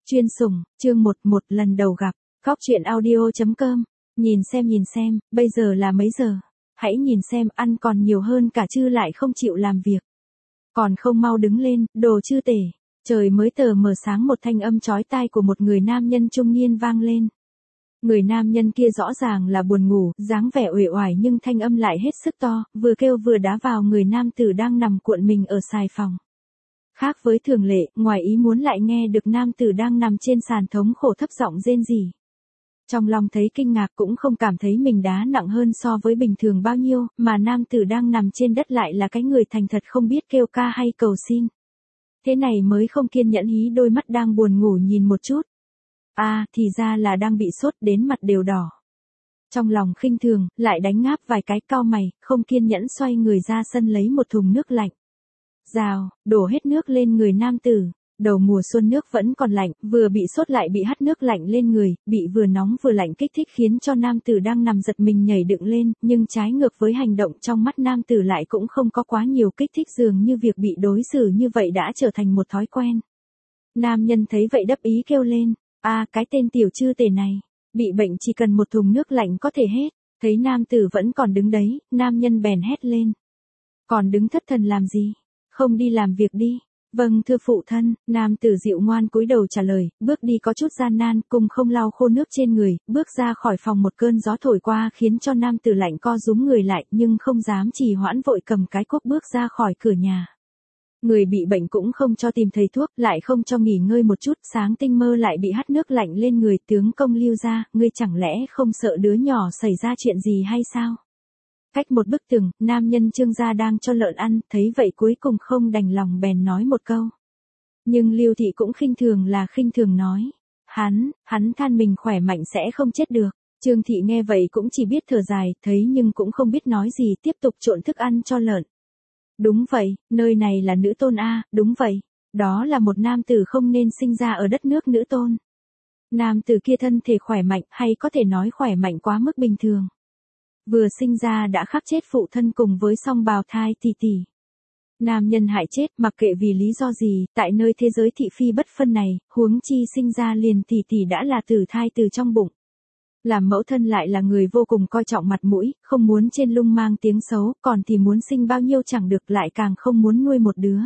Chuyên sủng, chương 11 lần đầu gặp, Góc truyện audio.com, nhìn xem, bây giờ là mấy giờ? Hãy nhìn xem, ăn còn nhiều hơn cả chứ lại không chịu làm việc. Còn không mau đứng lên, đồ chư tể. Trời mới tờ mờ sáng một thanh âm chói tai của một người nam nhân trung niên vang lên. Người nam nhân kia rõ ràng là buồn ngủ, dáng vẻ uể oải nhưng thanh âm lại hết sức to, vừa kêu vừa đá vào người nam tử đang nằm cuộn mình ở xài phòng. Khác với thường lệ, ngoài ý muốn lại nghe được nam tử đang nằm trên sàn thống khổ thấp giọng rên rỉ. Trong lòng thấy kinh ngạc cũng không cảm thấy mình đá nặng hơn so với bình thường bao nhiêu, mà nam tử đang nằm trên đất lại là cái người thành thật không biết kêu ca hay cầu xin. Thế này mới không kiên nhẫn hí đôi mắt đang buồn ngủ nhìn một chút. Thì ra là đang bị sốt đến mặt đều đỏ. Trong lòng khinh thường, lại đánh ngáp vài cái cau mày, không kiên nhẫn xoay người ra sân lấy một thùng nước lạnh. Rào, đổ hết nước lên người nam tử. Đầu mùa xuân nước vẫn còn lạnh, vừa bị sốt lại bị hắt nước lạnh lên người, bị vừa nóng vừa lạnh kích thích khiến cho nam tử đang nằm giật mình nhảy dựng lên, nhưng trái ngược với hành động trong mắt nam tử lại cũng không có quá nhiều kích thích, dường như việc bị đối xử như vậy đã trở thành một thói quen. Nam nhân thấy vậy đắc ý kêu lên, cái tên tiểu chư tể này, bị bệnh chỉ cần một thùng nước lạnh có thể hết. Thấy nam tử vẫn còn đứng đấy, nam nhân bèn hét lên. Còn đứng thất thần làm gì? Không đi làm việc đi. Vâng thưa phụ thân, nam tử dịu ngoan cúi đầu trả lời, bước đi có chút gian nan, cùng không lau khô nước trên người, bước ra khỏi phòng một cơn gió thổi qua khiến cho nam tử lạnh co rúm người lại, nhưng không dám trì hoãn vội cầm cái cuốc bước ra khỏi cửa nhà. Người bị bệnh cũng không cho tìm thầy thuốc, lại không cho nghỉ ngơi một chút, sáng tinh mơ lại bị hắt nước lạnh lên người, tướng công Lưu gia, ngươi chẳng lẽ không sợ đứa nhỏ xảy ra chuyện gì hay sao? Cách một bức tường, nam nhân Trương gia đang cho lợn ăn, thấy vậy cuối cùng không đành lòng bèn nói một câu. Nhưng Lưu thị cũng khinh thường nói. Hắn than mình khỏe mạnh sẽ không chết được. Trương thị nghe vậy cũng chỉ biết thở dài, thấy nhưng cũng không biết nói gì, tiếp tục trộn thức ăn cho lợn. Đúng vậy, nơi này là nữ tôn đúng vậy. Đó là một nam tử không nên sinh ra ở đất nước nữ tôn. Nam tử kia thân thể khỏe mạnh, hay có thể nói khỏe mạnh quá mức bình thường. Vừa sinh ra đã khắc chết phụ thân cùng với song bào thai tỷ tỷ. Nam nhân hại chết mặc kệ vì lý do gì, tại nơi thế giới thị phi bất phân này, huống chi sinh ra liền tỷ tỷ đã là tử thai từ trong bụng. Làm mẫu thân lại là người vô cùng coi trọng mặt mũi, không muốn trên lung mang tiếng xấu, còn thì muốn sinh bao nhiêu chẳng được, lại càng không muốn nuôi một đứa.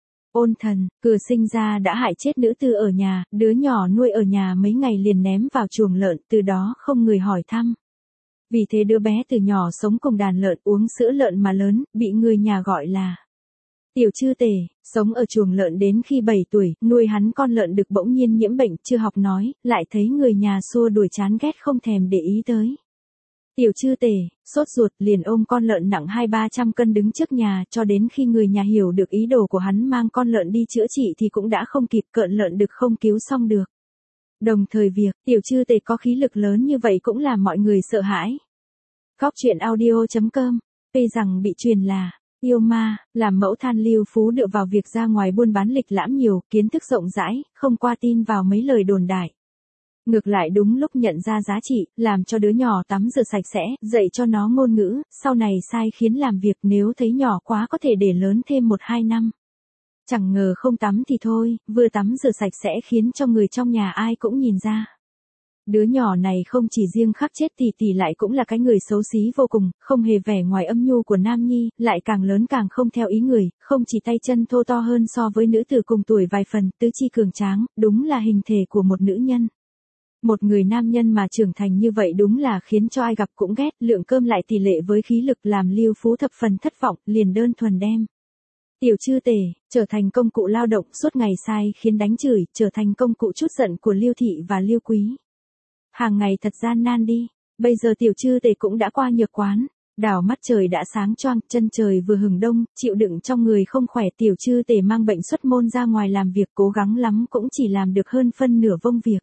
Ôn thần, vừa sinh ra đã hại chết nữ tử ở nhà, đứa nhỏ nuôi ở nhà mấy ngày liền ném vào chuồng lợn, từ đó không người hỏi thăm. Vì thế đứa bé từ nhỏ sống cùng đàn lợn, uống sữa lợn mà lớn, bị người nhà gọi là tiểu chư tể, sống ở chuồng lợn đến khi 7 tuổi, nuôi hắn con lợn đực bỗng nhiên nhiễm bệnh, chưa học nói, lại thấy người nhà xua đuổi chán ghét không thèm để ý tới. Tiểu chư tể, sốt ruột liền ôm con lợn nặng 200-300 cân đứng trước nhà, cho đến khi người nhà hiểu được ý đồ của hắn mang con lợn đi chữa trị thì cũng đã không kịp, cợn lợn đực không cứu xong được. Đồng thời việc tiểu chư tể có khí lực lớn như vậy cũng làm mọi người sợ hãi. Góc truyện audio.com, tuy rằng bị truyền là yêu ma, làm mẫu than Lưu Phú dựa vào việc ra ngoài buôn bán lịch lãm nhiều, kiến thức rộng rãi, không qua tin vào mấy lời đồn đại. Ngược lại đúng lúc nhận ra giá trị, làm cho đứa nhỏ tắm rửa sạch sẽ, dạy cho nó ngôn ngữ, sau này sai khiến làm việc, nếu thấy nhỏ quá có thể để lớn thêm 1-2 năm. Chẳng ngờ không tắm thì thôi, vừa tắm rửa sạch sẽ khiến cho người trong nhà ai cũng nhìn ra. Đứa nhỏ này không chỉ riêng khắc chết tỷ tỷ lại cũng là cái người xấu xí vô cùng, không hề vẻ ngoài âm nhu của nam nhi, lại càng lớn càng không theo ý người, không chỉ tay chân thô to hơn so với nữ tử cùng tuổi vài phần, tứ chi cường tráng, đúng là hình thể của một nữ nhân. Một người nam nhân mà trưởng thành như vậy đúng là khiến cho ai gặp cũng ghét, lượng cơm lại tỷ lệ với khí lực làm Lưu Phú thập phần thất vọng, liền đơn thuần đem tiểu chư tể trở thành công cụ lao động, suốt ngày sai khiến đánh chửi, trở thành công cụ trút giận của Lưu thị và Lưu Quý. Hàng ngày thật gian nan đi, bây giờ tiểu chư tể cũng đã qua nhược quán, đảo mắt trời đã sáng choang, chân trời vừa hừng đông, chịu đựng trong người không khỏe, tiểu chư tể mang bệnh xuất môn ra ngoài làm việc, cố gắng lắm cũng chỉ làm được hơn phân nửa vông việc.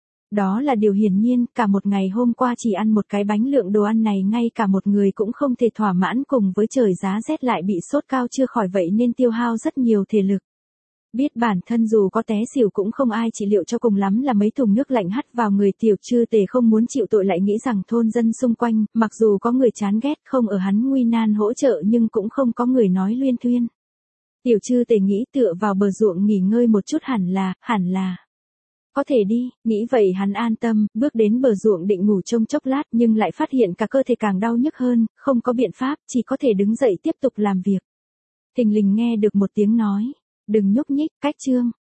Đó là điều hiển nhiên, cả một ngày hôm qua chỉ ăn một cái bánh, lượng đồ ăn này ngay cả một người cũng không thể thỏa mãn, cùng với trời giá rét lại bị sốt cao chưa khỏi vậy nên tiêu hao rất nhiều thể lực. Biết bản thân dù có té xỉu cũng không ai trị liệu, cho cùng lắm là mấy thùng nước lạnh hắt vào người, tiểu chư tể không muốn chịu tội lại nghĩ rằng thôn dân xung quanh, mặc dù có người chán ghét không ở hắn nguy nan hỗ trợ nhưng cũng không có người nói luyên thuyên. Tiểu chư tể nghĩ tựa vào bờ ruộng nghỉ ngơi một chút hẳn là. Có thể đi, nghĩ vậy hắn an tâm, bước đến bờ ruộng định ngủ trông chốc lát nhưng lại phát hiện cả cơ thể càng đau nhức hơn, không có biện pháp, chỉ có thể đứng dậy tiếp tục làm việc. Thình lình nghe được một tiếng nói, đừng nhúc nhích, cách Trương.